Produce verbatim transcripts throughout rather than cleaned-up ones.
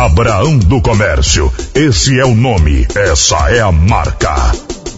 Abraão do Comércio. Esse é o nome, essa é a marca.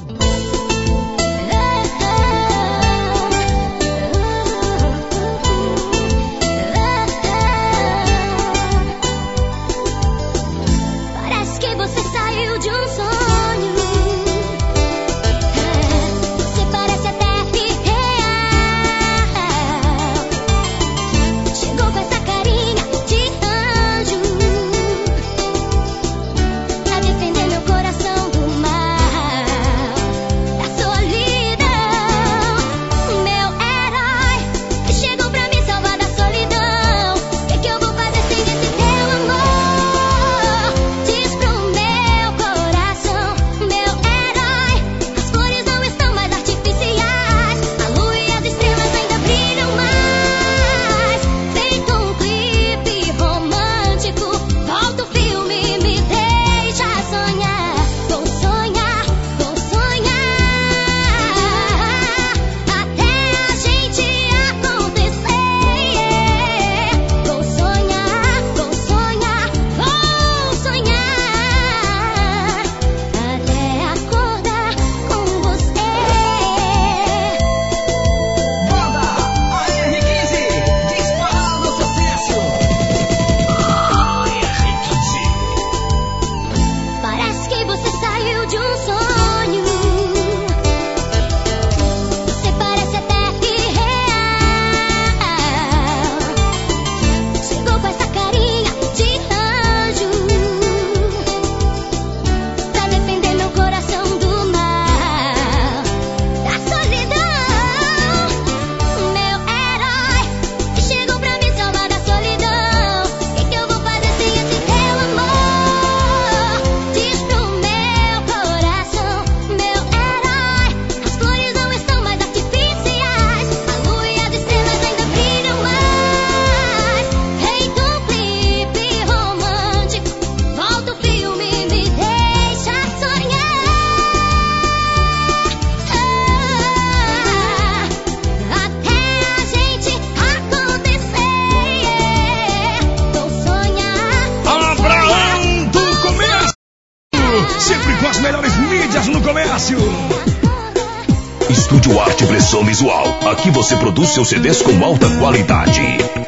Estúdio Arte Impressão Visual. Aqui você produz seus C Ds com alta qualidade.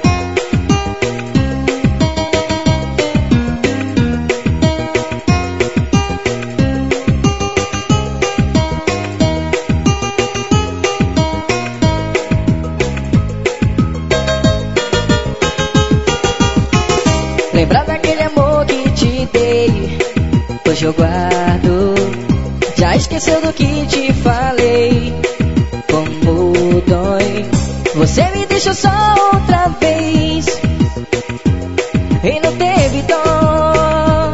Lembrar daquele amor que te dei, hoje eu guardo. Já esqueceu do que te falei, como dói. Você me deixou só outra vez e não teve dó.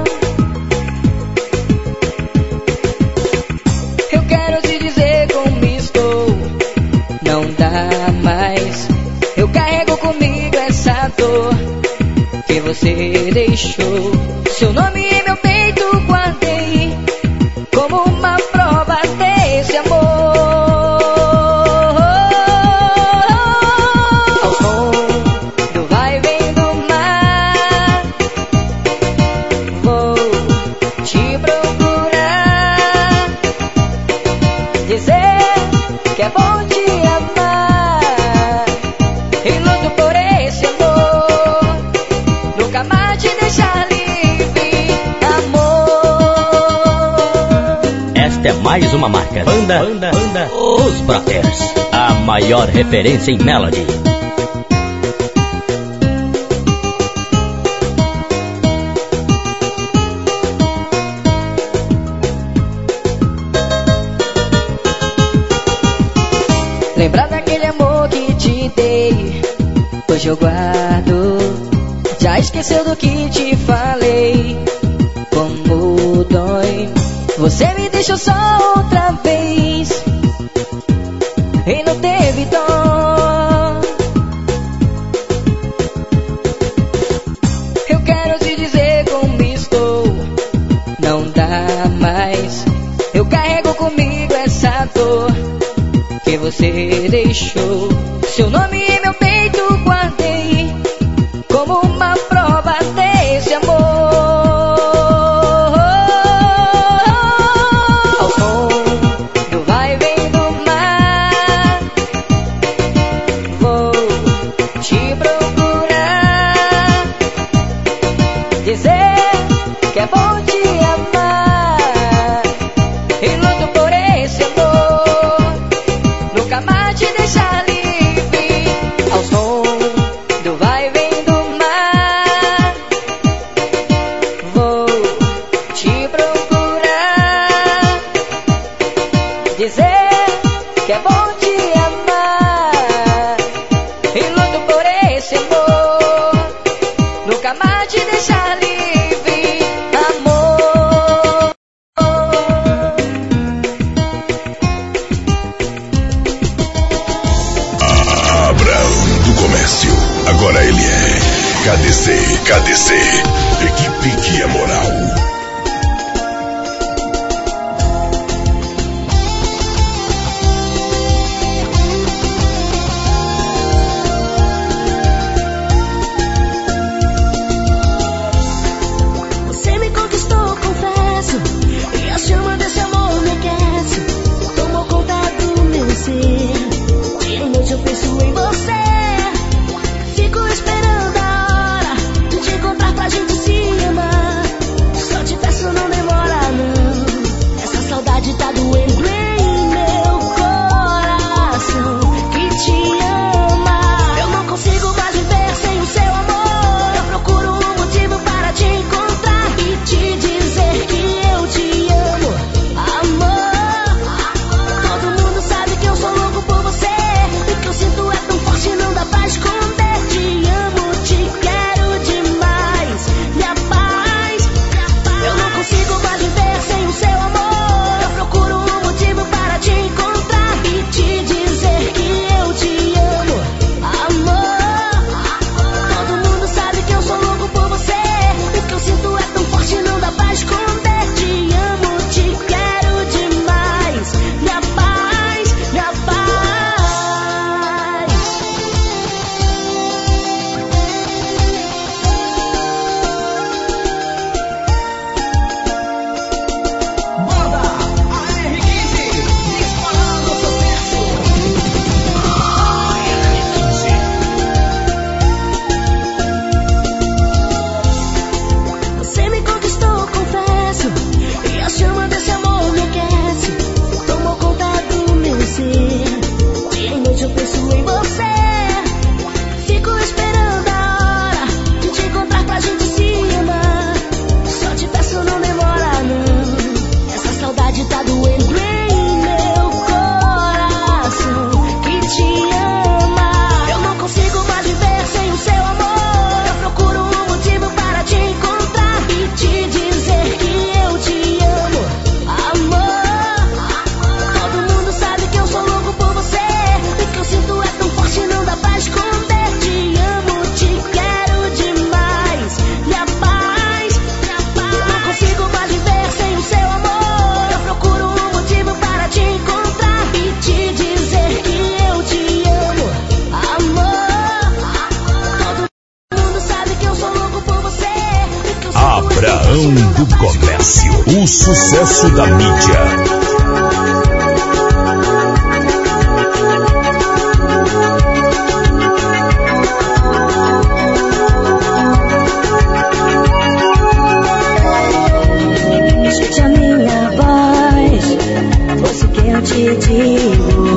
Eu quero te dizer como estou, não dá mais. Eu carrego comigo essa dor que você deixou. Seu nome em meu peito guardei como uma prova desse amor. Ao som do vai e vem do mar, vou te procurar, dizer que é bom te amar, e luto por esse amor, nunca mais te deixar livre, amor. Esta é mais uma marca. Banda, banda, banda Os Brothers, a maior referência em melody. Lembrar daquele amor que te dei, hoje eu guardo. Já esqueceu do que te falei, como dói. Você me deixou só outra vez e não teve dó. Eu quero te dizer como estou, não dá mais. Eu carrego comigo essa dor que você deixou. Seu nome em meu peito guardei como uma prova desse amor. dizer que é bom te amar e luto por esse amor, nunca mais te deixar livre ao som do vai e vem do mar. Vou te procurar, dizer que é bom te amar e luto por esse amor, nunca mais te deixar livre, amor. Abraão do Comércio, agora ele é K D C, K D C, equipe que é moral. Você me conquistou, confesso, e a chama desse amor me aquece. Tomou conta do meu ser, dia e noite eu penso em você. Fico esperando a hora de te encontrar pra gente se amar. Só te peço, não demora não, essa saudade tá doendo em meu coração que te ama. Eu não consigo mais viver sem o seu amor. Eu procuro um motivo para te encontrar e te dizer que eu te amo, amor. Todo mundo sabe que eu sou louco por você, o que eu sinto é tão forte, não dá pra esconder. Te amo, te quero demais, minha paz. Eu não consigo mais viver sem o seu amor. Eu procuro um motivo para te encontrar e te dizer que eu te amo, amor. Todo mundo sabe que eu sou louco por você, o que eu sinto é tão forte, não dá pra esconder. Te amo, te quero demais, minha paz, minha paz. Banda A R quinze, disparando sucesso. Você me conquistou, confesso, e a chama desse amor me aquece. Tomou conta do meu ser, dia e noite eu penso em você. Fico esperando a hora de te encontrar pra gente se amar. Só te peço, não demora não, essa saudade tá doendo em meu coração que te ama. Eu não consigo mais viver sem o seu amor. Eu procuro um motivo para te encontrar e te dizer que eu te amo, amor. Todo mundo sabe que eu sou louco por você, o que eu sinto é tão forte, não dá pra esconder. Te amo, te quero demais, minha paz. Eu não consigo mais viver sem o seu amor. Eu procuro um motivo para te encontrar e te dizer que eu te amo, amor. Todo mundo sabe que eu sou louco por você, o que eu sinto é tão forte, Abraão não dá do pra Comércio, o sucesso da mídia. Escute a minha voz, ouça o que eu te digo.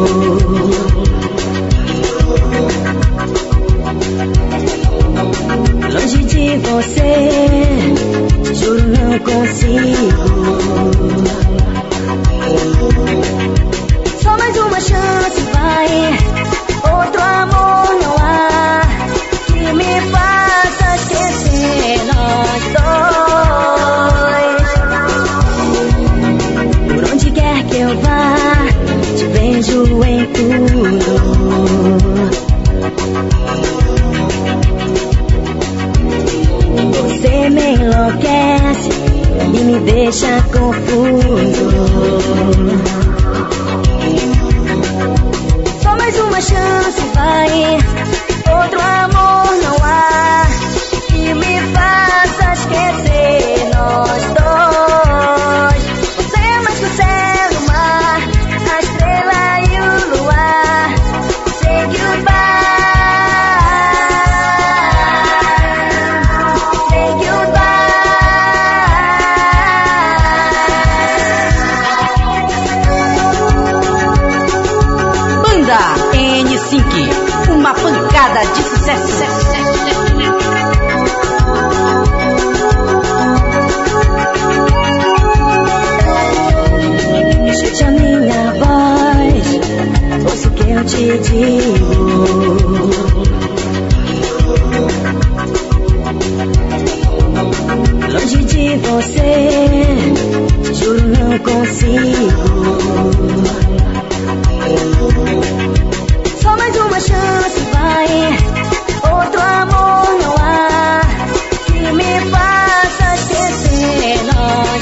Longe de você, te juro não consigo. Só mais uma chance, vai. Outro amor não há que me faça esquecer nós dois. Por onde quer que eu vá, te vejo em tudo. Você me enlouquece e me deixa confuso. Só mais uma chance, vai. Outro amor não há que me faça esquecer nós dois. Você é mais que o céu e o mar, a estrela e o luar. Say goodbye, say goodbye. longe de você, juro não consigo. Só mais uma chance, vai. Outro amor não há que me faça esquecer nós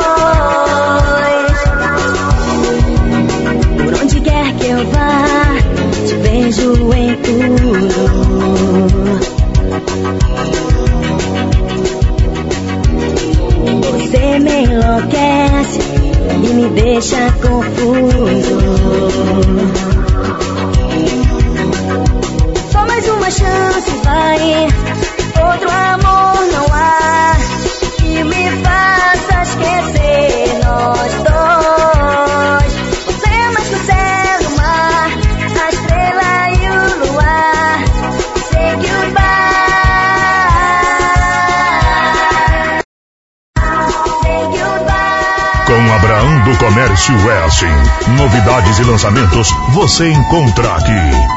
dois. Por onde quer que eu vá, te vejo em tudo. Você me enlouquece e me deixa confuso. Só mais uma chance, vai. Outro amor não há que me faça esquecer nós dois. Você é mais que o céu, o mar, a estrela e o luar. Sei que o bar. Com Abraão do Comércio é assim. Novidades e lançamentos você encontra aqui.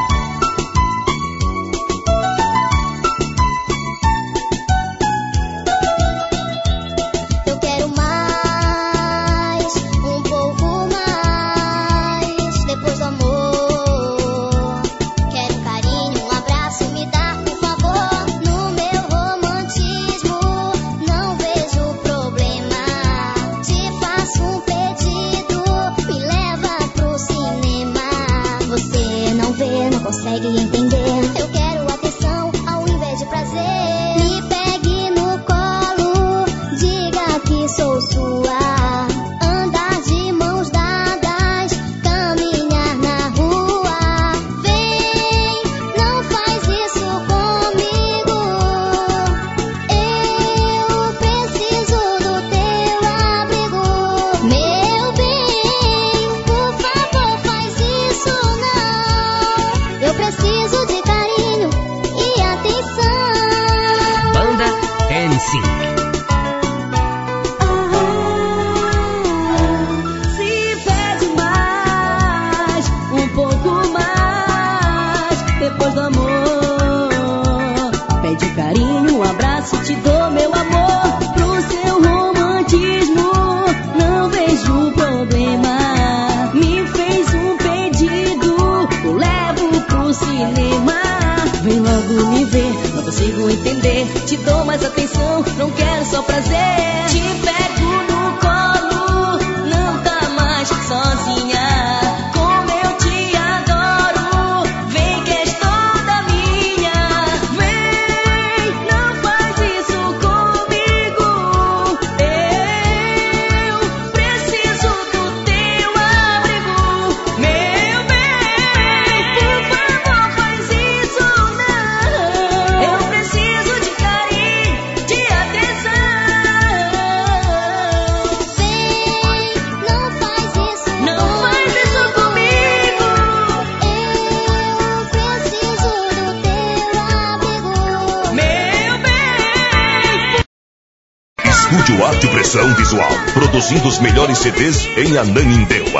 Estúdio Arte e Pressão Visual, produzindo os melhores C Ds em Ananindeua.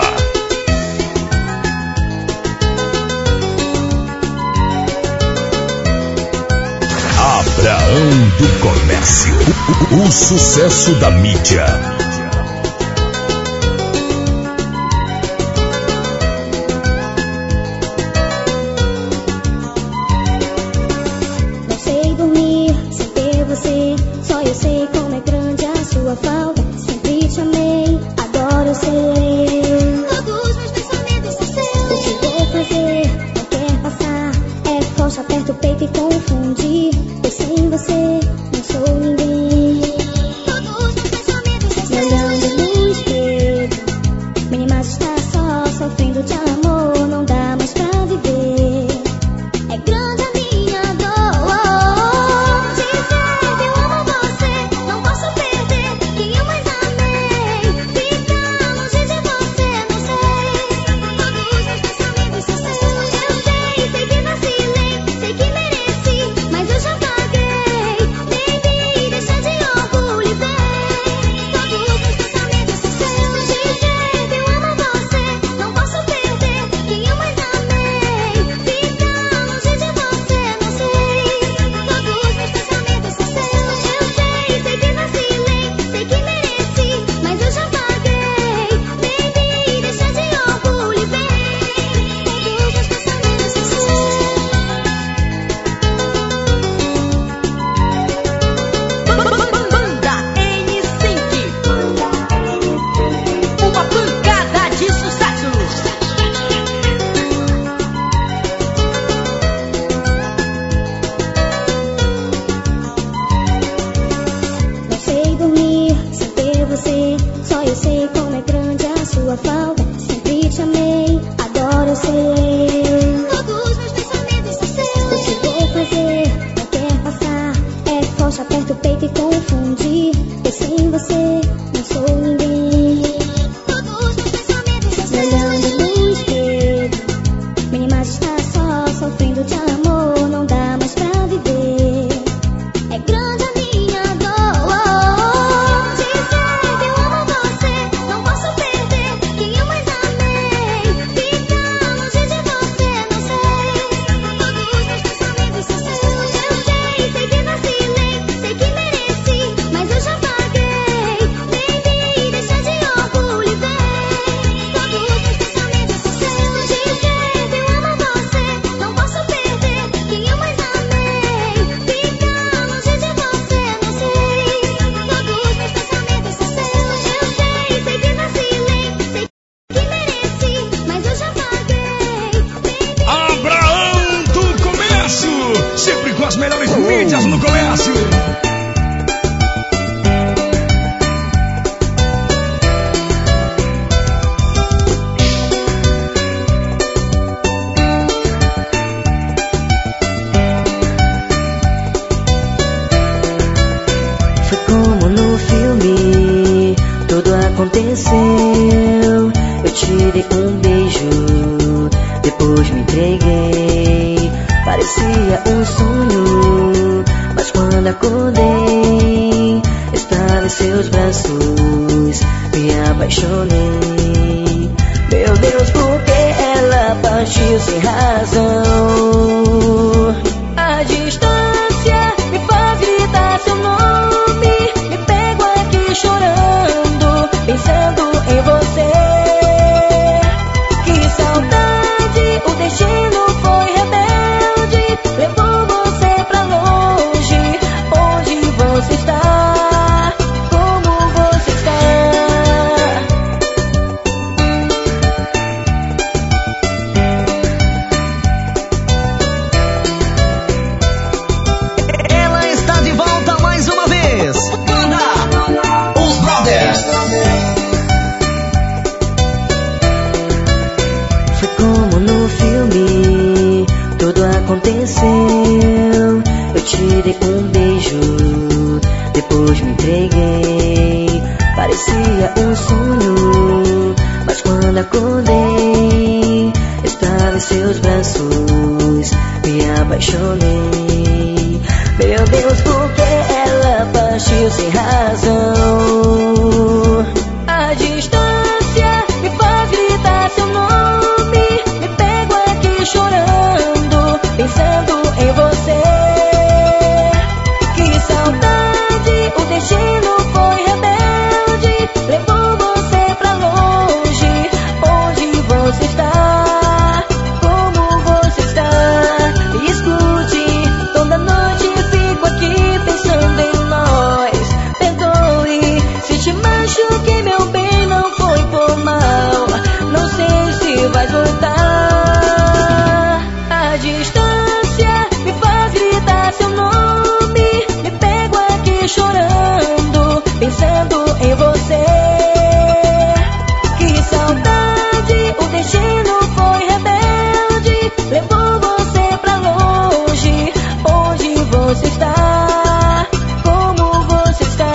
Abraão do Comércio, o, o sucesso da mídia. Não sei dormir sem ter você, só eu sei como é grande a sua falta. Sempre te amei, agora eu sei. Todos os meus pensamentos são seus. O que vou fazer? Não quer passar. É forte, aperta o peito e confundir. Eu sem você não sou ninguém. Todos os meus pensamentos são seus. sua falta, sempre te amei, agora eu sei. Todos meus pensamentos são seus. O que vou fazer? Não quer passar. É forte, aperta o peito e confundir. Eu sem você não sou ninguém. Todos meus pensamentos são seus. Olhando no espelho, minha imagem está só, sofrendo de amor, não dá mais pra viver. É grande a minha dor. Dizer que eu amo você, não posso perder quem eu mais amei. Ficar longe de você, não sei. Todos meus pensamentos são seus. Eu sei, sei que vacilei, sei que mereci, mas eu já paguei. Baby, deixa de orgulho e vem. Todos meus pensamentos são seus. Dizer que eu amo você, não posso perder quem eu mais amei. Ficar longe de você, não sei. Todos meus pensamentos são seus. Eu sei, sei que vacilei, sei que mereci, mas eu já paguei. Abraão do Comércio, sempre com as melhores mídias no comércio. Foi como no filme, tudo aconteceu. Eu te dei um beijo, depois me entreguei. Parecia um sonho, mas quando acordei, estava em seus braços, me apaixonei. Meu Deus, por que ela partiu sem razão? A distância me faz gritar seu nome. Me pego aqui chorando, pensando em você. Que saudade, o destino foi rebelde, levou você pra longe. Onde você está? Como você está? Ela está de volta mais uma vez. Banda Os Brothers. Foi como no filme, tudo aconteceu. Eu te dei um beijo, depois me entreguei. Parecia um sonho, mas quando acordei, estava em seus braços, me apaixonei. Meu Deus, por que ela partiu sem razão? A distância me faz gritar seu nome. Me pego aqui chorando, pensando em você. Que saudade, o destino foi rebelde, levou você pra longe. Onde você está? Como você está? Escute, toda noite fico aqui pensando em nós. Perdoe se te machuquei, meu bem, não foi por mal. Não sei se vai voltar. A distância me faz gritar seu nome. Me pego aqui chorando, pensando em você. Que saudade, o destino foi rebelde, levou você pra longe. Onde você está? Como você está?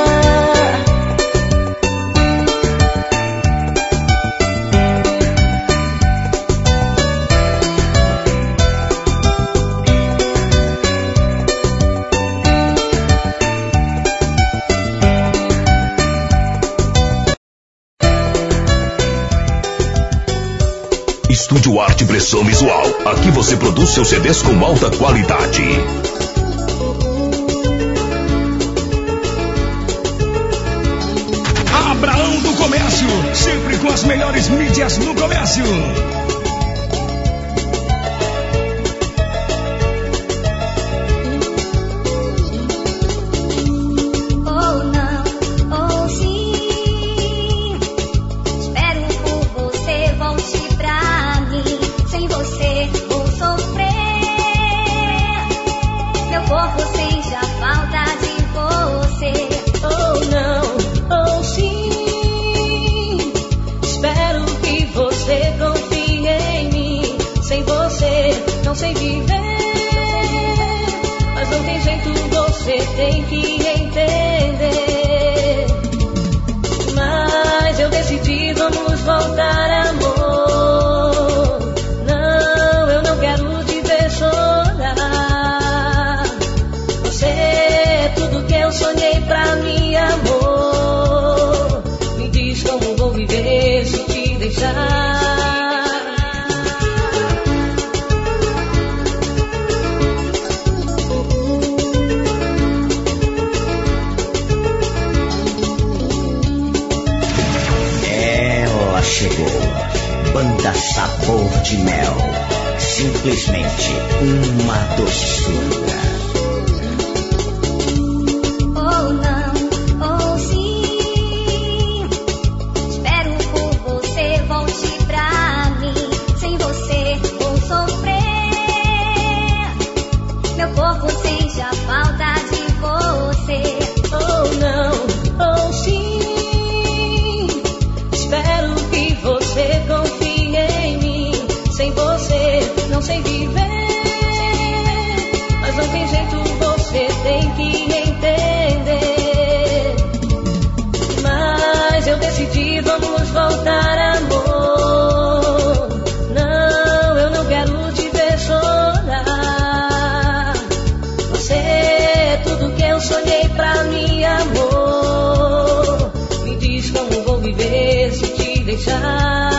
Estúdio Arte e Pressão Visual. Aqui você produz seus C Ds com alta qualidade. Abraão do Comércio, sempre com as melhores mídias no comércio. Ou não, ou sim. Espero por você, volte pra mim. Sem você vou sofrer. Meu corpo sente a falta de você. Oh não, oh sim. Espero sei viver. Mas não tem jeito, você tem que entender. Mas eu decidi, vamos voltar, amor. Não, eu não quero te ver chorar. Você é tudo que eu sonhei pra mim, amor. Me diz como vou viver se te deixar. Chegou, Banda Sabor de Mel, simplesmente uma doçura. Ou não, ou sim, espero por você, volte pra mim. Sem você vou sofrer, meu corpo sente a falta de você. Ou não, ou sim, espero que você confie em mim. Sem você não sei viver. Mas não tem jeito, você tem que entender. Mas eu decidi, vamos voltar, amor. Não, eu não quero te ver chorar. Você é tudo que eu sonhei pra mim, amor. Me diz como vou viver se te deixar.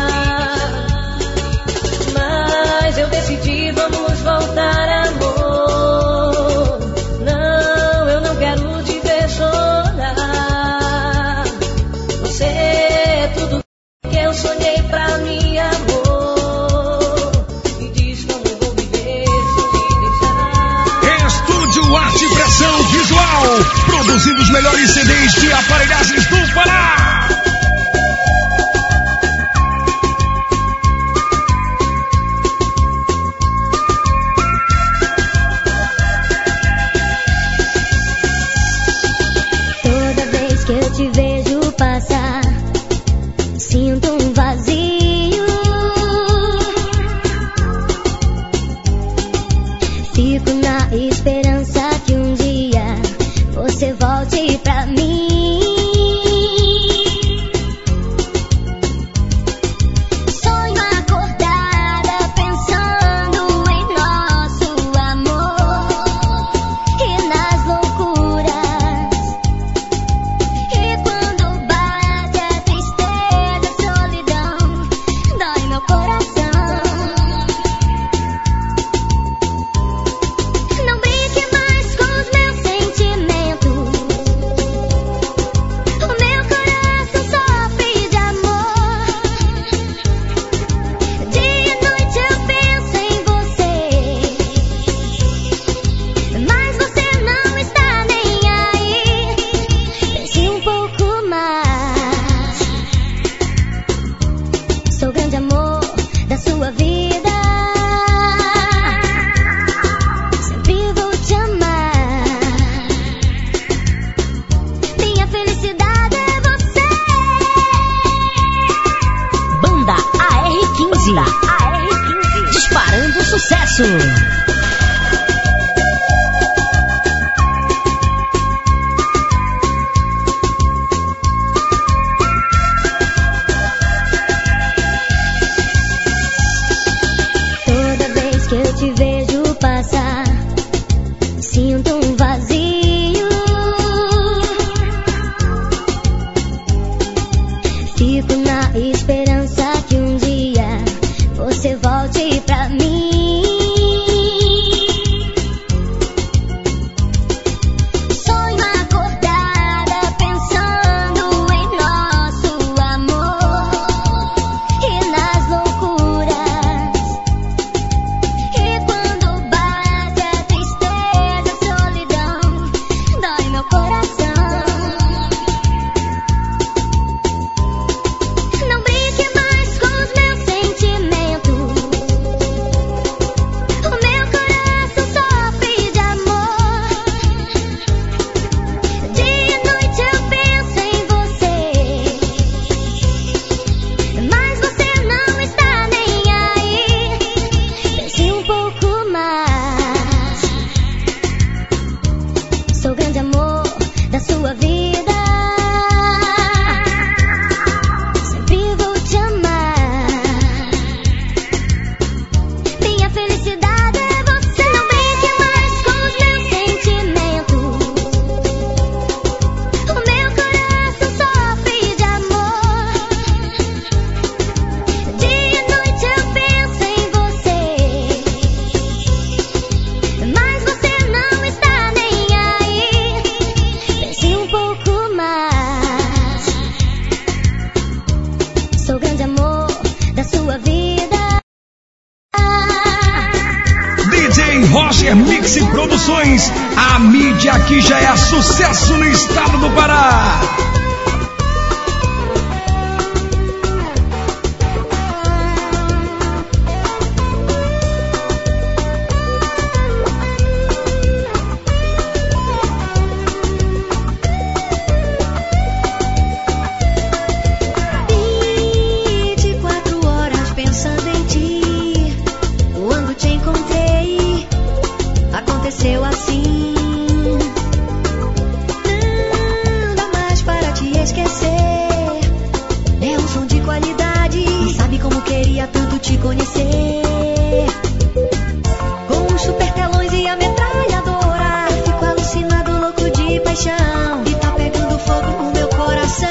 Mas eu decidi, vamos voltar, amor. Não, eu não quero te ver chorar. Você é tudo que eu sonhei pra mim, amor. Me diz como vou viver se te deixar. Estúdio Arte e Pressão Visual, produzindo os melhores C Ds de aparelhagens do Pará. Te vejo passar, sinto um vazio. Fico na esperança que um dia você volte pra mim. Sonho acordada pensando em nosso amor e nas loucuras. Disparando sucesso. Toda vez que eu te vejo passar, sinto um vazio. Fico na esperança que um dia você volte pra mim. Sonho acordada pensando em nosso amor e nas loucuras. E quando bate a tristeza, a solidão, dói meu coração. Não brinque Roger Mix Produções, a mídia que já é sucesso no estado do Pará. Aconteceu assim. Não dá mais para te esquecer. É um som de qualidade. Não sabe como queria tanto te conhecer. Com os super telões e a metralhadora, fico alucinado, louco de paixão. E tá pegando fogo no meu coração.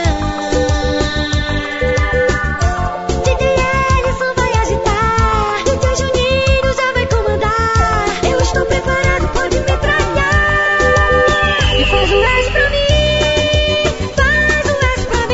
D J Ellison vai agitar, D J Juninho já vai comandar. Eu estou preparado, pode metralhar. E faz o S pra mim, faz o S pra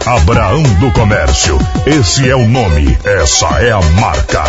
Abraão do Comércio. Esse é o nome, essa é a marca.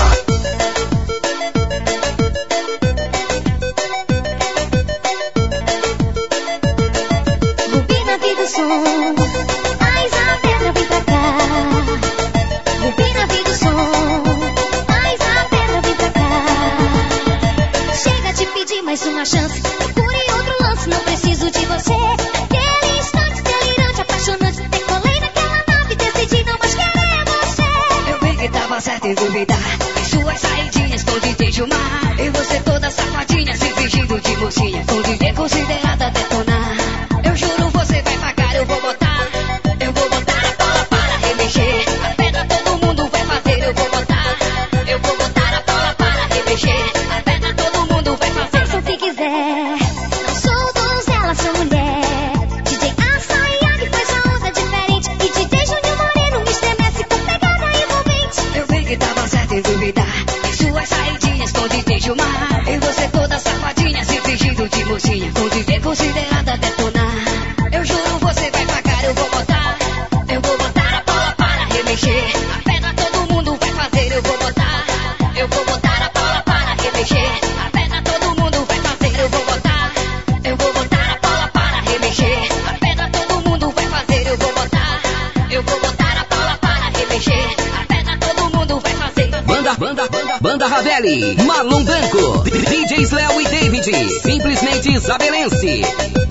Rubi na vida o som, faz a pedra vir pra cá. Rubi na vida o som, faz a pedra vir pra cá. Chega de pedir mais uma chance, procure outro lance, não preciso de você. Aquele instante delirante, apaixonante, decolei naquela nave, decidi não mais querer você. Eu vi que tava certo em duvidar, em suas saidinhas pode te chumar. E você toda safadinha, se fingindo de mocinha, com viver considerada detonar. Eu juro você vai pagar, eu vou botar. Eu vou botar a bola para remexer. A pedra todo mundo vai fazer, eu vou botar. Eu vou botar a bola para remexer. A pedra todo mundo vai fazer. Faça o que quiser, não sou donzela, sou mulher. D J Açaiag faz uma onda diferente, e D J Júnior Moreno me estremece com pegada envolvente. Eu vi que tava certo em duvidar, em suas saidinhas pode te chumar. E você toda safadinha, se fingindo de mocinha, com viver considerada detonar. Eu juro você vai pagar, eu vou botar. Eu vou botar a bola para remexer. A pedra todo mundo vai fazer, eu vou botar. Eu vou botar a bola para remexer. A pedra todo mundo vai fazer, eu vou botar. Eu vou botar a bola para remexer. A pedra todo mundo vai fazer, eu vou botar. Eu vou botar a bola para remexer. A pedra todo mundo vai fazer. Banda, banda, banda, banda Ravelli, Marlon Branco, D Js Léo e David, simplesmente isabelense.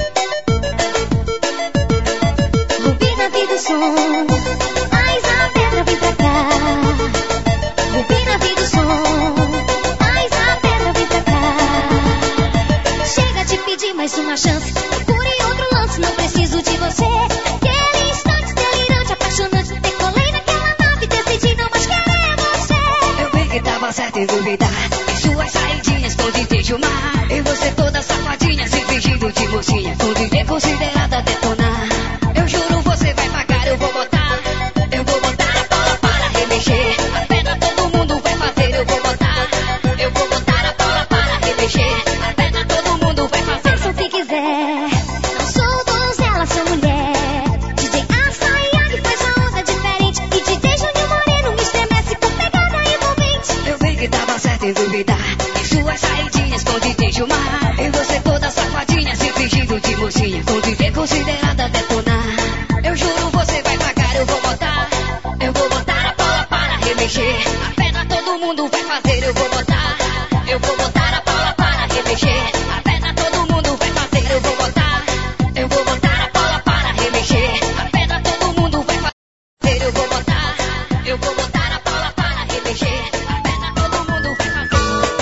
Rubi na vida o som, faz a pedra vir pra cá. Rubi na vida o som, faz a pedra vir pra cá. Chega de pedir mais uma chance, procure outro lance, não preciso de você. Aquele instante delirante, apaixonante, decolei naquela nave, decidi não mais querer você. Eu vi que tava certo em duvidar, em suas saidinhas pode te chumar. E você toda safadinha, se fingindo de mocinha, com viver considerada detonar. Eu juro você vai pagar, eu vou botar. Eu vou botar a bola para remexer. A pedra todo mundo vai fazer, eu vou botar. Eu vou botar a bola para remexer. A pedra todo mundo vai fazer. Faça o que quiser, não sou donzela, sou mulher. D J Açaiag faz uma onda diferente, e D J Júnior Moreno me estremece com pegada envolvente. Eu vi que tava certo em duvidar, em suas saidinhas pode te chumar. E você toda safadinha, se fingindo de mocinha, com viver considerada detonar. Eu juro você vai pagar, eu vou botar. Eu vou botar a bola para remexer. A pedra todo mundo vai fazer, eu vou botar. Eu vou botar a bola para remexer. A pedra todo mundo vai fazer, eu vou botar. Eu vou botar a bola para remexer. A pedra todo mundo vai fazer, eu vou botar. Eu vou botar a bola para remexer. A pedra todo mundo vai fazer.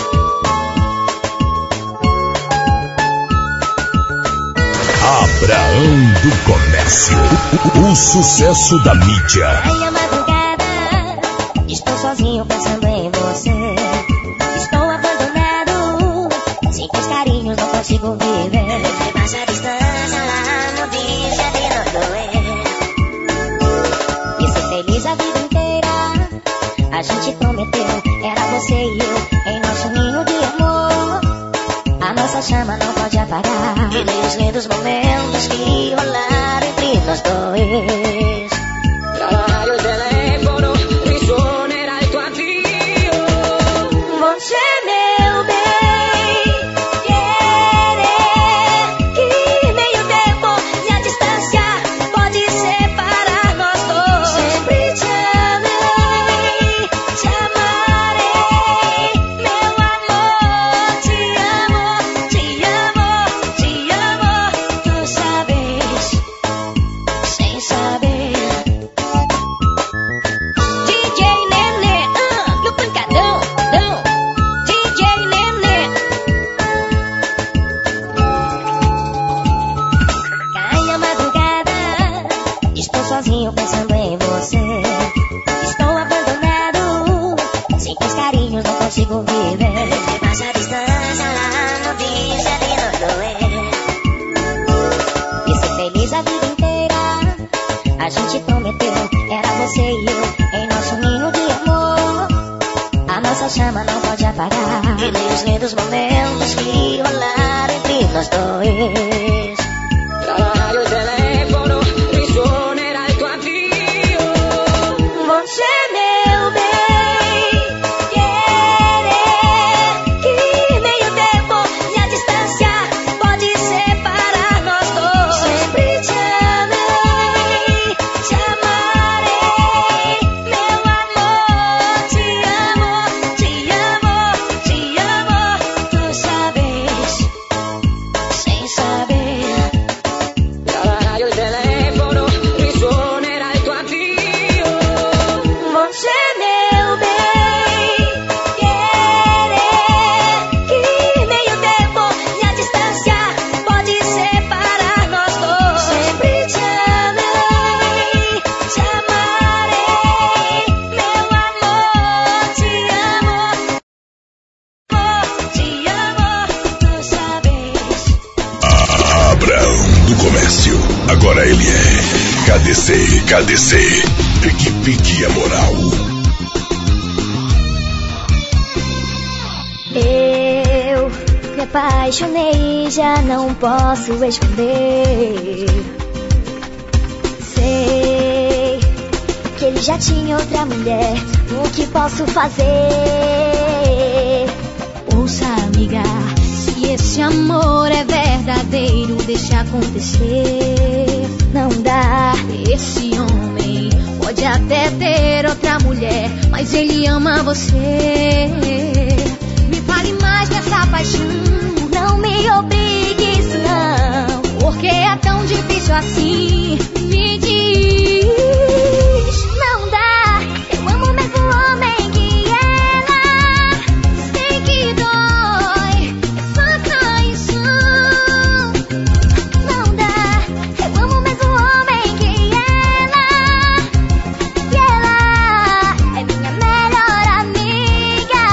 Abraão do Comércio. O, o sucesso da mídia. Ai, a madrugada, estou sozinho pensando em você. Estou abandonado, sem teus carinhos não consigo viver. Levei baixa distância lá no dia de nós dois. E ser feliz a vida inteira, a gente prometeu, era você e eu, em nosso ninho de amor. A nossa chama não pode apagar. E nem os lindos momentos que rolaram entre nós dois. Trabalho o teléfono, prisioneira e tu avio. Você, meu bem, querer que meio tempo e a distância pode separar nós dois. Sempre te amei, te amarei, meu amor, te amo, te amo, te amo. Tu sabes, sem saber. D J Nenê, ah, no pancadão, não. D J Nenê. Cai a madrugada, estou sozinho pensando em você. Estou abandonado, sem teus carinhos não consigo viver. Levei baixa distância lá no dia de nós dois. E ser feliz a vida inteira, a gente prometeu, era você e eu, em nosso ninho de amor. A nossa chama não pode apagar. E nem os lindos momentos que rolaram entre nós dois. Trabalho o teléfono, prisioneira e tu avio. agora ele é K D C, K D C, equipe que é moral. Eu me apaixonei, já não posso esconder. Sei que ele já tinha outra mulher, o que posso fazer? Ouça, amiga, se esse amor é verdadeiro, deixa acontecer. Não dá, esse homem pode até ter outra mulher, mas ele ama você. Me fale mais dessa paixão, não me obrigue isso não, porque é tão difícil assim. Me diz, não dá, eu amo mesmo o homem que ela. Sei que dói essa traição. Não dá, eu amo mesmo o homem que ela. E ela é minha melhor amiga.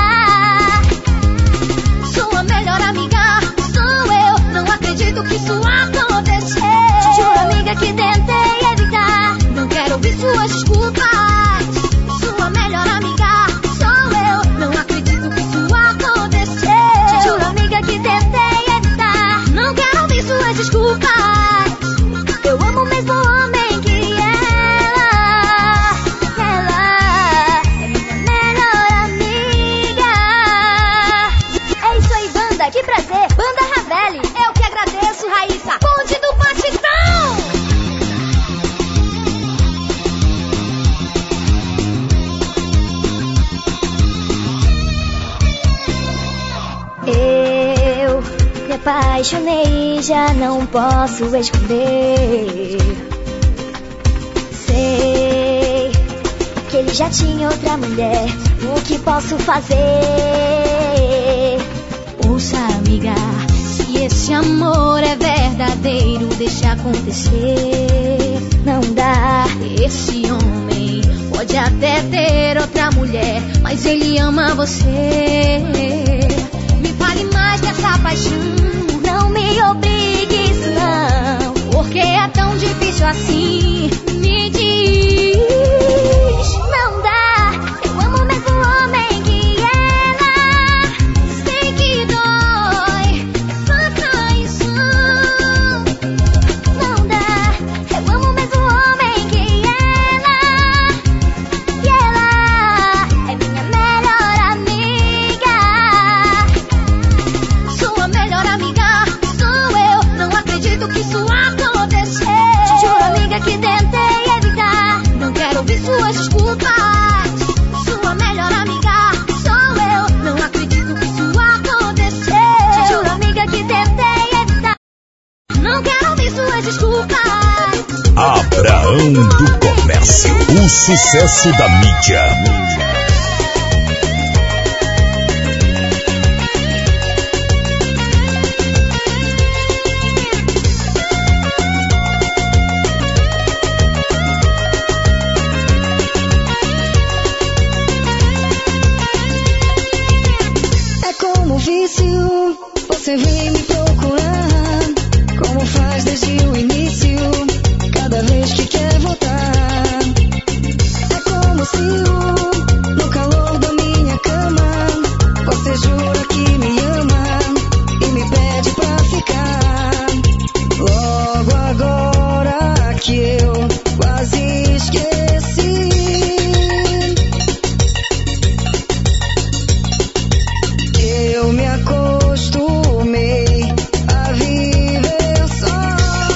Sua melhor amiga sou eu, não acredito que isso aconteceu. Juro, amiga, que tentei evitar, não quero ouvir suas desculpas. Sua melhor amiga sou eu, não acredito que isso aconteceu. Juro, amiga, que tentei evitar, não quero ouvir suas desculpas. Eu amo mesmo o homem que ela. Ela é minha melhor amiga. É isso aí, banda, que prazer. Banda Ravelli, eu que agradeço, Raíssa. Bonde do Batidão. Eu me apaixonei, já não posso esconder. Sei que ele já tinha outra mulher, o que posso fazer? Ouça, amiga, se esse amor é verdadeiro, deixa acontecer. Não dá, esse homem pode até ter outra mulher, mas ele ama você. Me fale mais dessa paixão, não me obrigue isso não, porque é tão difícil assim. Me diz, não dá, eu amo mesmo o homem que ela. Sei que dói essa traição. Não dá, eu amo mesmo o homem que ela. E ela é minha melhor amiga. Sua melhor amiga sou eu, não acredito que isso aconteceu. Juro, amiga, que tentei evitar, não quero ouvir suas desculpas. Sua melhor amiga sou eu, não acredito que isso aconteceu. Juro, amiga, que tentei evitar, não quero ouvir suas desculpas. Abraão do Comércio, o sucesso da mídia. É como vício, você vem me procurar, como faz desde o início, cada vez que quer voltar. É como se o, no calor da minha cama, você jura que me ama e me pede pra ficar. Logo agora que eu quase esqueci, eu me acostumei a viver só,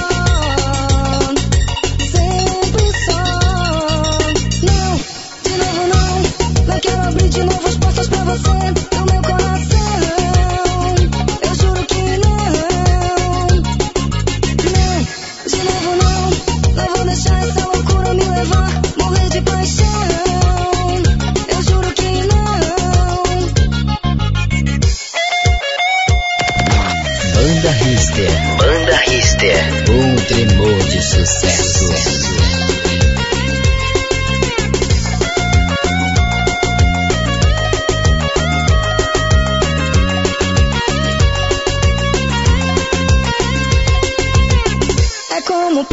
sempre só. Não, de novo não, não quero abrir de novo as portas pra você, no meu coração. Eu juro que não, não, de novo não, não vou deixar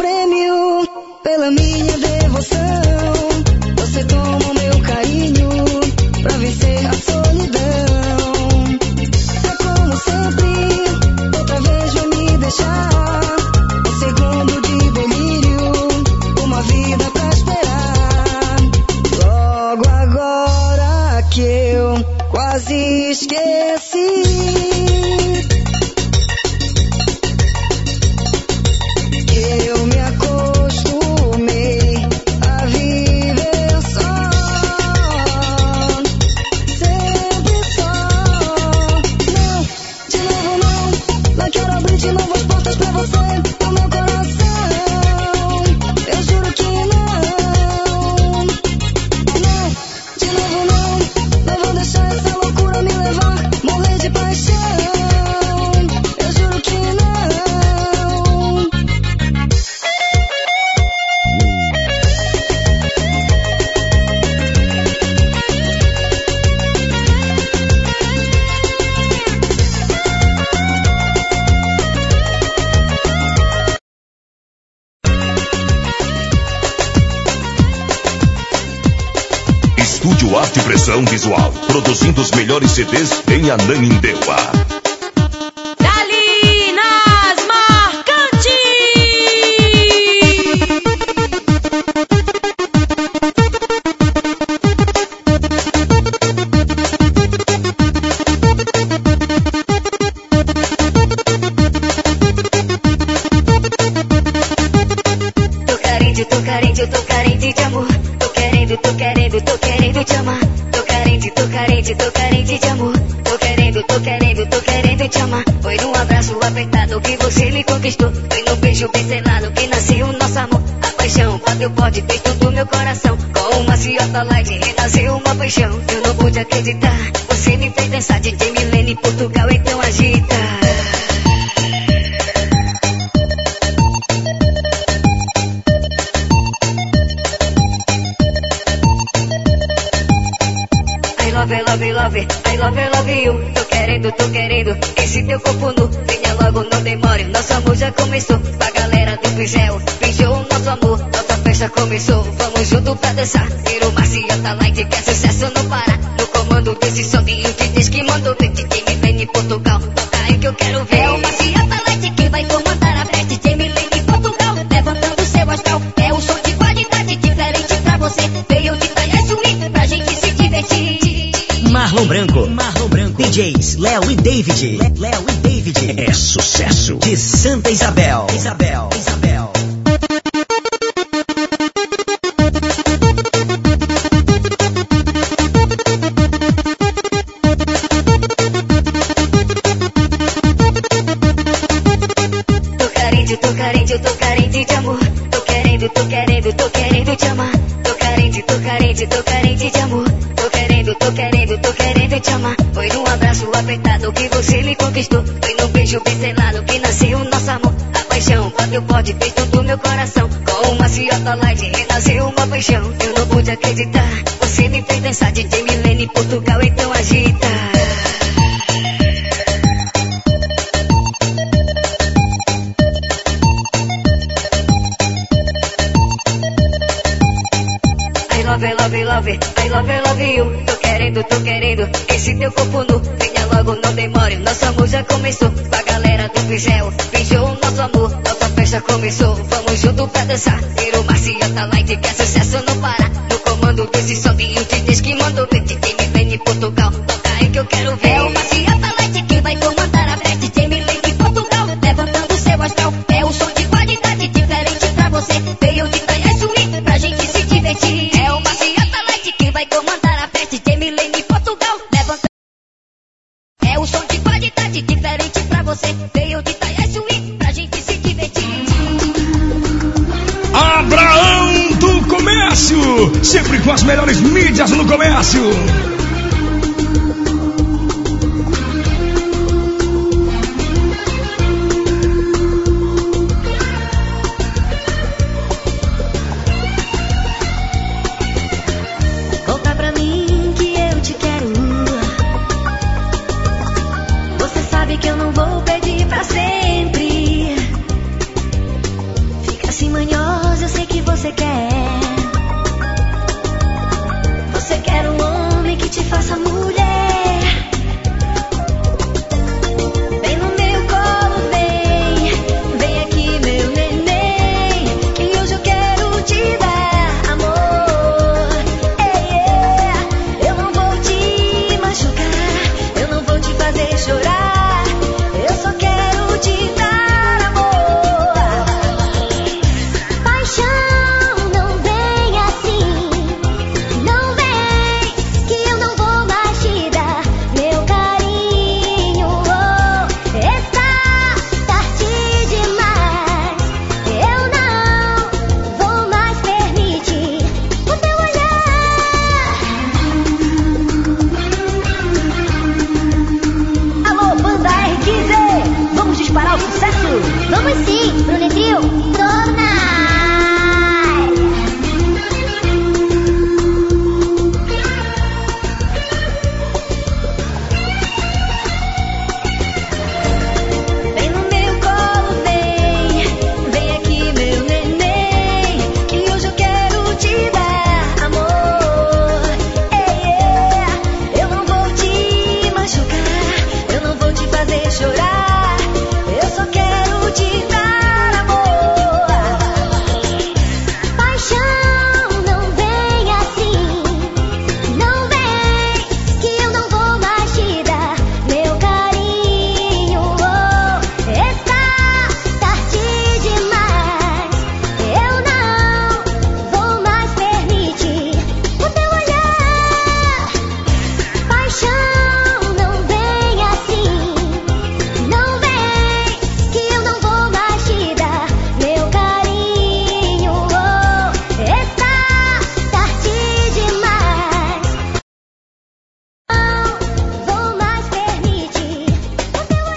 prêmio pela minha devoção. Você toma o meu carinho pra vencer a solidão. É como sempre, outra vez vai me deixar. Um segundo de delírio, uma vida pra esperar. Logo agora que eu quase esqueci. Eu me acostumei a viver só, sempre só. Não, de novo não, não quero abrir de novo as portas pra você, no meu coração. Eu juro que não, não, de novo não, não vou deixar essa loucura me levar, morrer de paixão. Eu juro que não. Estúdio Arte e Pressão Visual, produzindo os melhores C Ds em Ananindeua. Dali nas marcantes. Tô carente, tô carente, tô carente de amor. Tô querendo, tô querendo, tô querendo te amar. Tô carente, tô carente, tô carente de amor. Tô querendo, tô querendo, tô querendo te amar. Foi num abraço apertado que você me conquistou. Foi no beijo bem selado que nasceu o nosso amor. A paixão bateu forte, fez tudo meu coração. Com uma ciota light renasceu uma paixão. Eu não pude acreditar, você me fez dançar. D J Milene, Portugal, então agita. I love, love, love, I love, love you. Tô querendo, tô querendo esse teu corpo nu. Venha logo, não demore, nosso amor já começou. Pra galera do pincel, fingiu o nosso amor. Nossa festa começou, vamos junto pra dançar. Virou Marciota Light, que é sucesso não para. No comando desse som, e o D J que mandou ver. D J Milene, Portugal, toca aí que eu quero ver. É o Marciota Light que vai comandar a festa. D J Milene, Portugal, levantando seu astral. É um som de qualidade diferente pra você. Veio de Itaiaçuí pra gente se divertir. Marlon Branco, Marlon Branco, D Js Léo e David, Le- Léo e David, é sucesso de Santa Isabel, Isabel, Isabel. Tô carente, tô carente, tô carente de amor. Tô querendo, tô querendo, tô querendo te amar. Tô carente, tô carente, tô carente de amor. Tô querendo, tô querendo, tô querendo te amar. Foi num abraço apertado que você me conquistou. Foi num beijo bem selado que nasceu o nosso amor. A paixão bateu forte, fez tudo meu coração. Com uma ciota light renasceu uma paixão. Eu não pude acreditar, você me fez dançar. D J Milene, Portugal, então agita. I love, love, love, I love, love you. Tô querendo, tô querendo esse teu corpo nu. Venha logo, não demore, nosso amor já começou. Com a galera do pincel, fingiu o nosso amor. Nossa festa começou, vamos junto pra dançar. Virou Marciota Light, que é sucesso não para. No comando desse som, e o D J que mandou ver. D J Milene, Portugal, toca aí que eu quero ver. É o Marciota Light que vai comandar a festa. D J Milene, Portugal, levantando seu astral. É um som de qualidade diferente pra você. Veio de Itaiaçuí pra gente se divertir. É o Marciota Light que vai comandar a festa. D J Milene, Portugal, levanta. É um som de qualidade diferente pra você. Veio de Itaiaçuí pra gente se divertir. Abraão do Comércio, sempre com as melhores mídias no comércio. Volta pra mim que eu te quero. Você sabe que eu não vou pedir pra sempre. Fica assim, mãe. você quer. Você quer um homem que te faça mulher. Vem no meu colo, vem, vem aqui meu neném, que hoje eu quero te dar amor. Ei, ei, eu não vou te machucar, eu não vou te fazer chorar, eu só quero te dar amor. Paixão, não vem assim, não vem, que eu não vou mais te dar meu carinho. Oh, está tarde demais, eu não vou mais permitir o teu olhar. Alô, banda R quinze, vamos disparar o sucesso? Vamos sim, Bruno e Trio, Tornai. Vem no meu colo, vem, vem aqui meu neném, que hoje eu quero te dar amor. Ei, ei, eu não vou te machucar, eu não vou te fazer chorar, eu só quero te dar amor. Paixão, não vem assim, não vem, que eu não vou mais te dar meu carinho. Oh, está tarde demais, eu não vou mais permitir o teu olhar. Paixão, não vem assim, não vem, que eu não vou mais te dar meu carinho. Oh, está tarde demais, não vou mais permitir o teu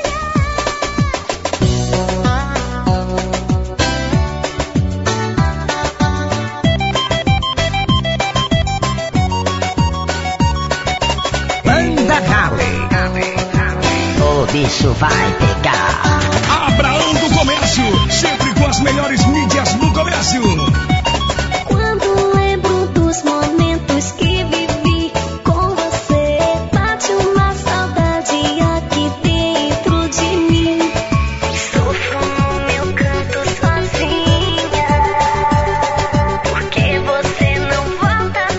Banda Harley. O bicho vai pegar. Abraão do Comércio, sempre com as melhores mídias no comércio. Quando lembro dos momentos que vivi com você, bate uma saudade aqui dentro de mim. Sofro no meu canto sozinha, porque você não volta.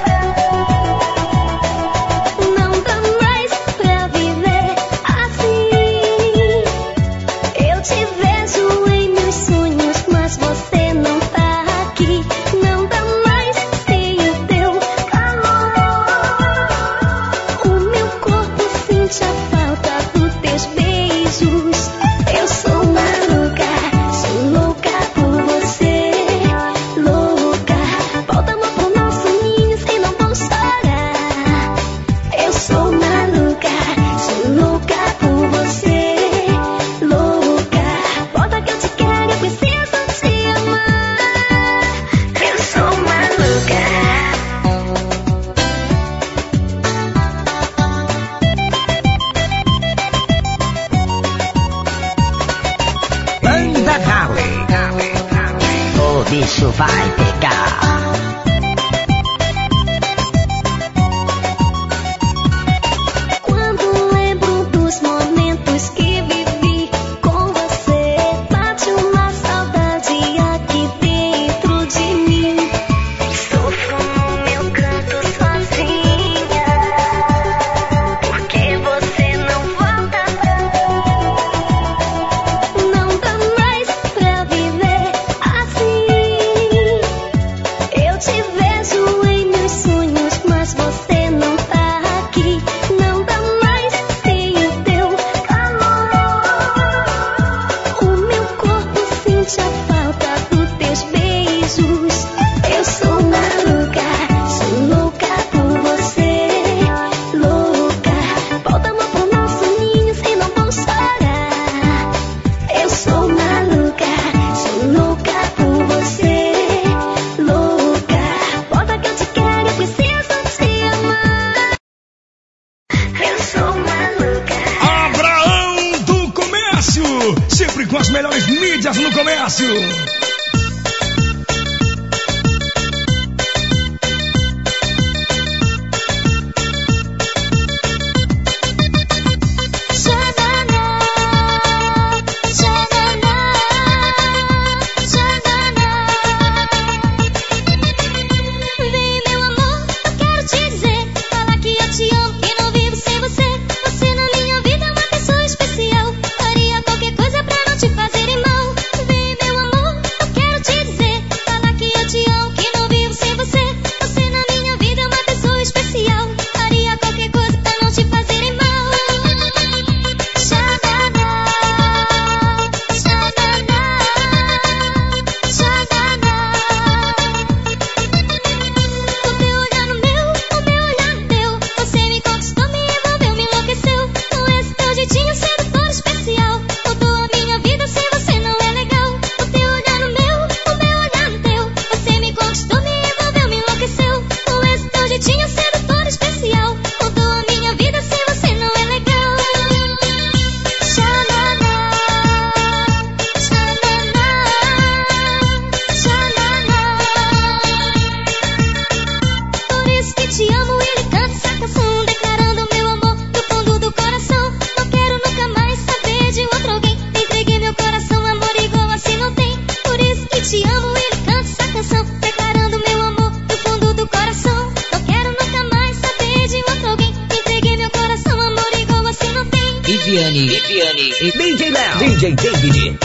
Não dá mais pra viver assim. Eu te vejo em meus sonhos, mas você não tá aqui. Não dá mais sem o teu calor. O meu corpo sente a falta dos teus beijos. Eu sou maluca, sou louca por você. Louca, volta amor pro nosso ninho, sem não vou chorar. Eu sou maluca, sou louca por você. Louca, volta que eu te quero, eu preciso te amar. Eu sou maluca. Banda Harley. O bicho vai pegar. Quando lembro dos momentos que vivi com você, bate uma saudade aqui dentro de mim. Sofro no meu canto sozinha, porque você não volta. Não dá mais pra viver assim. Eu te vejo em meus sonhos, mas você não tá aqui. Não dá mais sem o teu calor. O meu corpo sente a falta dos teus beijos. Eu sou maluca, sou louca por você. Louca, volta amor pro nosso ninho, sem não vou chorar. Eu sou maluca, sou louca por você. Louca, volta que eu te quero, eu preciso te amar. Eu sou maluca. Abraão do Comércio, sempre com as melhores mídias no comércio. David e D J Léo. D J David.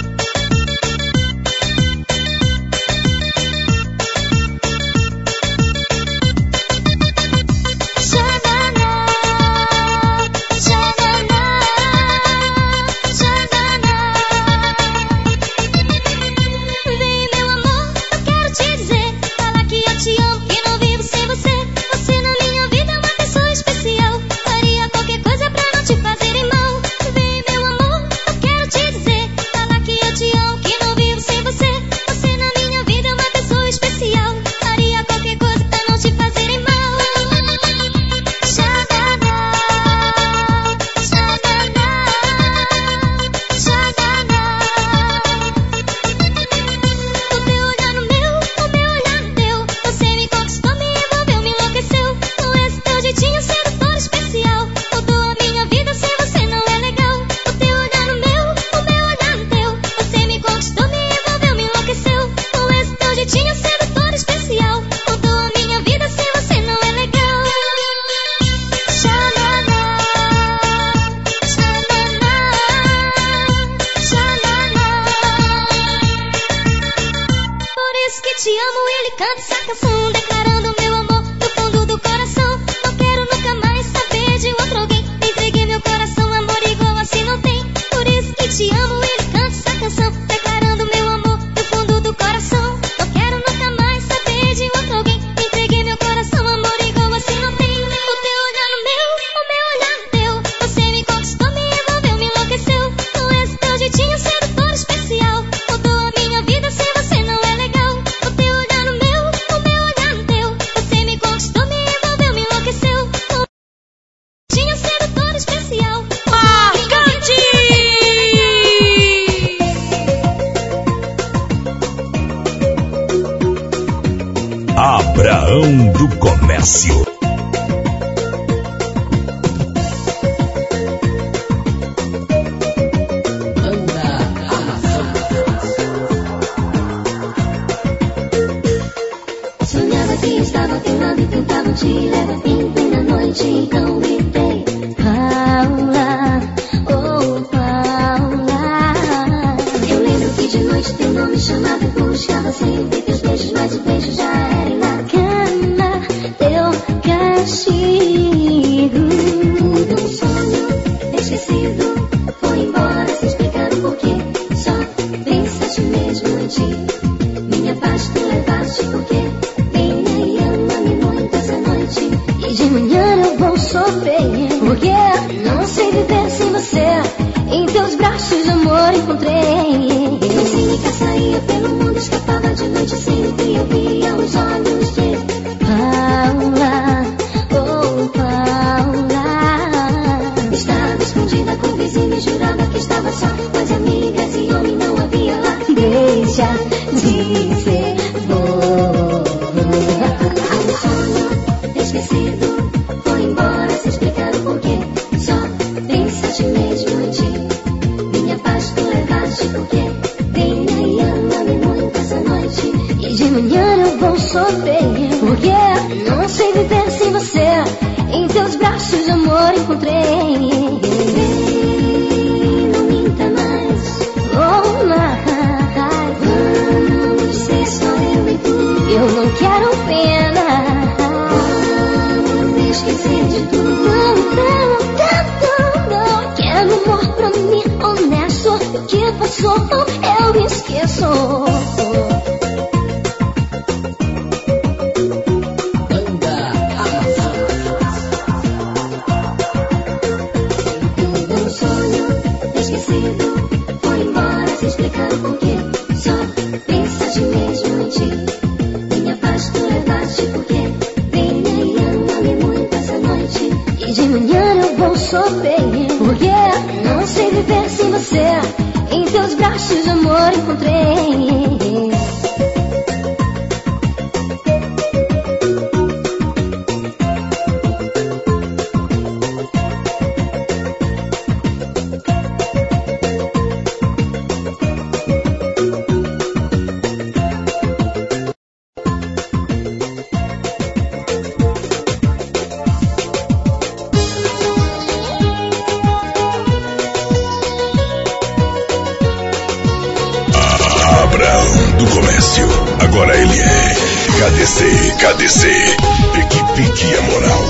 Abraão do Comércio. Sonhava que estava teu lado e tentava te levar em plena noite, então gritei: Paula, oh Paula. Eu lembro que de noite teu nome chamava e buscava sempre teus beijos, mas o beijo já era na cama, teu castigo. Tudo um sonho esquecido, foi embora sem explicar o porquê. Só pensaste mesmo em ti, minha paz tu levaste porque venha e ama-me muito essa noite. E de manhã eu vou sofrer, porque não sei viver sem você. Em teus braços amor encontrei. Eu sem que saía pelo mundo, escapava de noite, sempre eu via os olhos de Paula, oh Paula. Estava escondida com o vizinho e jurava que estava só com as amigas e homem não havia lá. Deixa dizer, vou. Um sonho esquecido, foi embora sem explicar o porquê. Só pensaste mesmo em ti, minha paz tu levaste porque venha e ama-me muito essa noite. E de manhã eu vou sofrer, porque não sei viver sem você. Em teus braços amor encontrei. Não minta mais, oh mais. Vamos ser só eu e tu. Eu não quero pena. Vamos esquecer de tudo. Não, não, não, não. Quero amor pra mim honesto. O que passou eu esqueço. Foi embora sem explicar o porquê. Só pensaste mesmo em ti, minha paz tu levaste porque venha e ama-me muito essa noite. E de manhã eu vou sofrer, porque não sei viver sem você. Em teus braços amor encontrei. D C, K D C, equipe que é moral.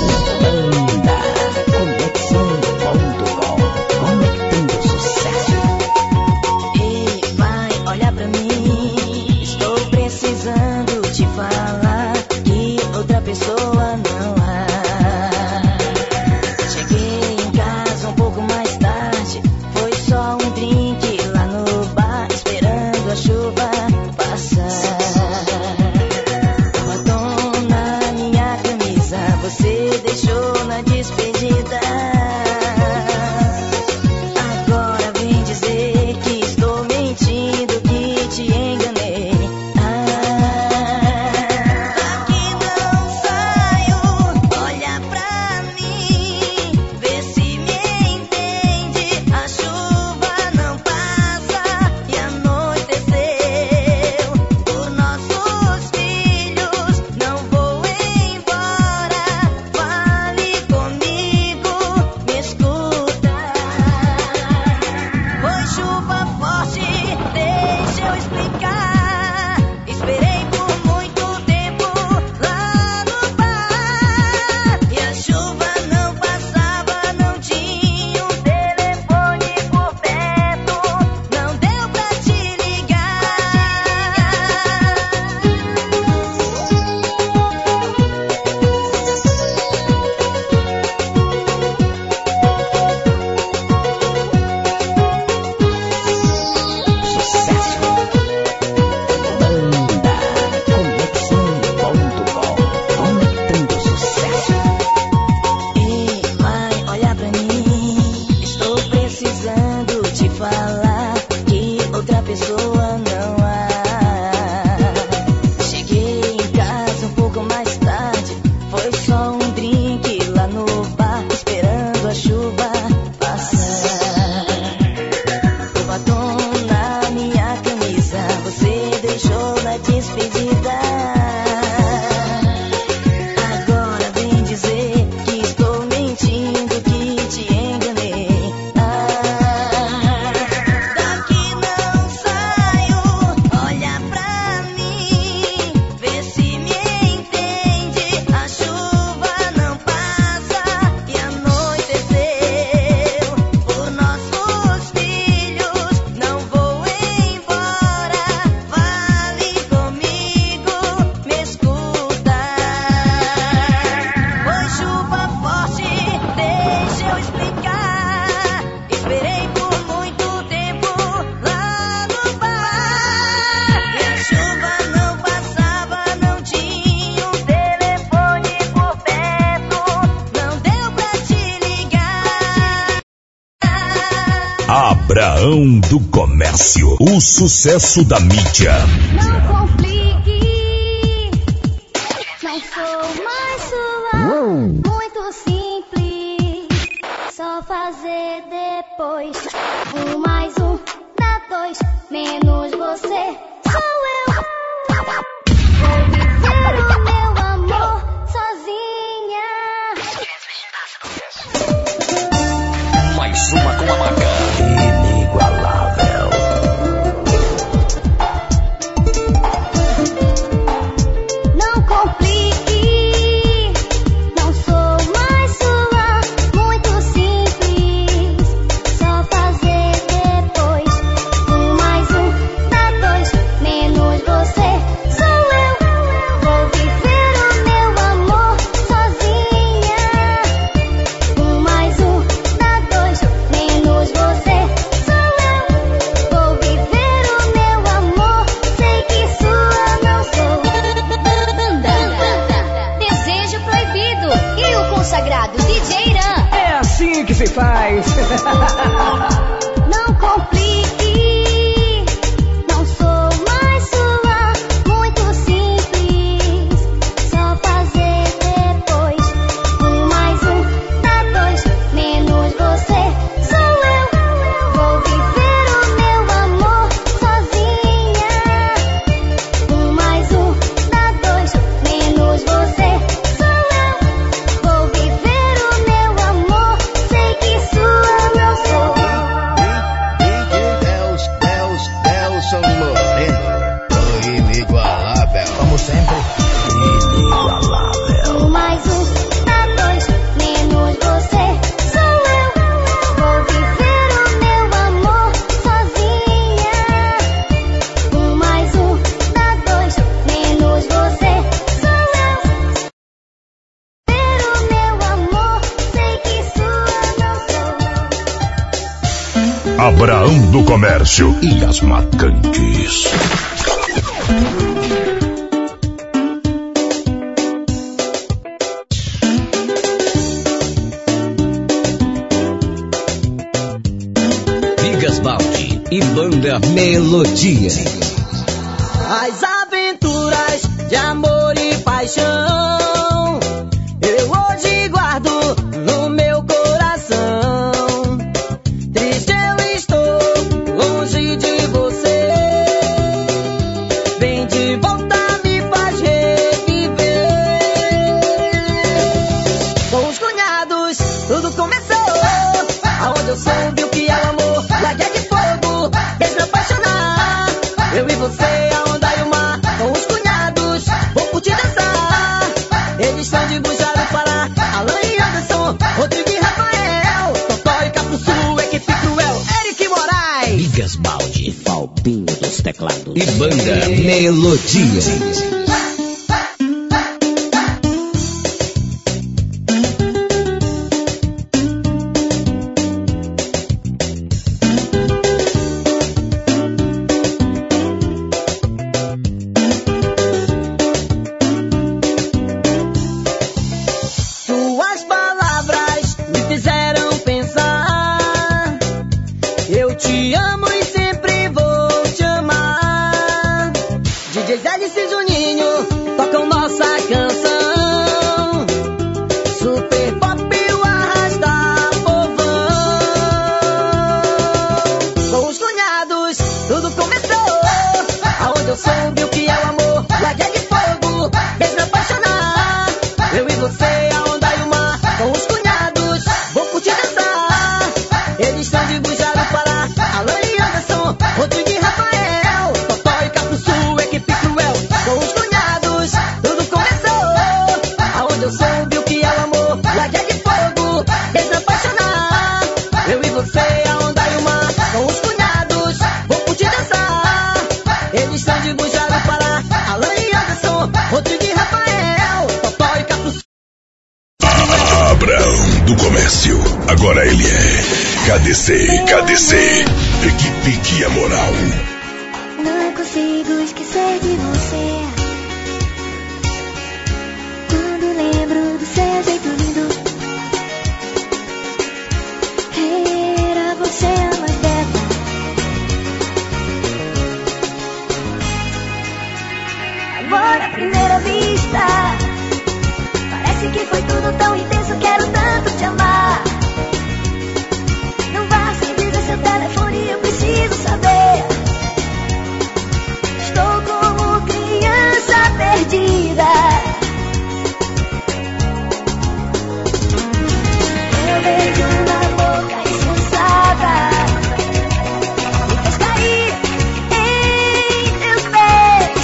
Abraão do Comércio, o sucesso da mídia. Não complique, não sou mais sua, muito simples, só fazer depois. Um mais um dá dois, menos você, sou eu. Vou viver o meu amor sozinha. Mais uma com a marca inigualável. Não complique, não sou mais sua, muito simples, só fazer depois. Um mais um dá dois, menos você, sou eu. Vou viver o meu amor sozinha. Um mais um dá dois, menos você, sou eu. Vou viver o meu amor, sei que sua não sou. Desejo proibido e o consagrado D J Irã. É assim que se faz. Não complique, não sou mais sua, muito simples, só fazer depois. Um mais um dá dois, menos você, sou eu. Vou viver o meu amor sozinha. Um mais um dá dois, menos você, sou eu. Vou viver o meu amor, sei que sua não sou. Abraão do Comércio e as Marcantes. Vigas Baldi e Banda Melodia. As aventuras de amor e paixão eu hoje guardo no meu coração. Triste eu estou longe de você. Vem de volta, me faz reviver. Com os cunhados tudo começou, aonde eu soube o que é o amor. Laguei de fogo, quis me apaixonar. Eu e você, a onda e o mar. Com os cunhados, vou curtir dançar. Eles são de Bujá do Pará, Alan e Anderson, Rodrigo e Rafael, Totó e Capuçu, equipe cruel, Eric Moraes, Vigas Baldi, Falbinho dos teclados e Banda Melodia. Suas palavras me fizeram pensar. Eu te amo e sempre vou te amar. D Js Alice e Juninho tocam nossa canção. Super pop, o arrasta povão. Com os cunhados tudo começou, aonde eu soube o que é o amor. Laguei de fogo, quis me apaixonar. Eu e você, a onda e o mar. Com os cunhados, vou curtir dançar. Eles são de Bujá do Pará, Alan e Anderson, Rodrigo e Rafael, Totó e Capuçu, equipe cruel. Com os cunhados, tudo começou, aonde eu soube o que é o amor. Laguei de fogo, quis me apaixonar. Eu e você, a onda e o mar. Com os cunhados, vou curtir dançar. Eles são de Bujá do Pará, Alan e Anderson, Rodrigo e Rafael, Totó e Capuçu. Abraão do Comércio. Agora ele é K D C. K D C. Equipe que é moral. Não consigo esquecer de você. Quando lembro do seu jeito lindo, era você a mais bela. Amor à primeira vista, parece que foi tudo tão intenso. Quero tanto te amar. Não vá sem dizer seu telefone, eu preciso saber. Estou como criança perdida. Eu beijo na boca insensata, me fez cair em teus pés.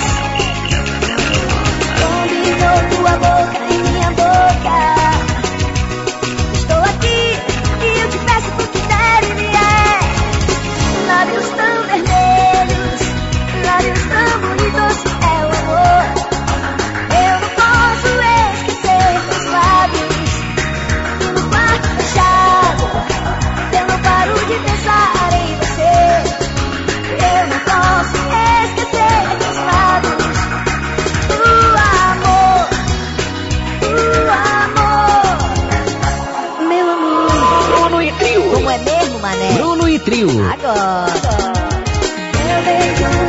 Combinou tua boca e minha boca. Estou aqui e eu te peço por que der e vier. Lábios tão vermelhos, lábios tão bonitos, é o amor. Eu não posso esquecer teus lábios. Tu no quarto fechado, eu não paro de pensar em você. Eu não posso esquecer teus lábios. O amor, o amor, meu amor. Bruno e Trio. Como é mesmo, mané? Bruno e Trio. Agora. Eu beijo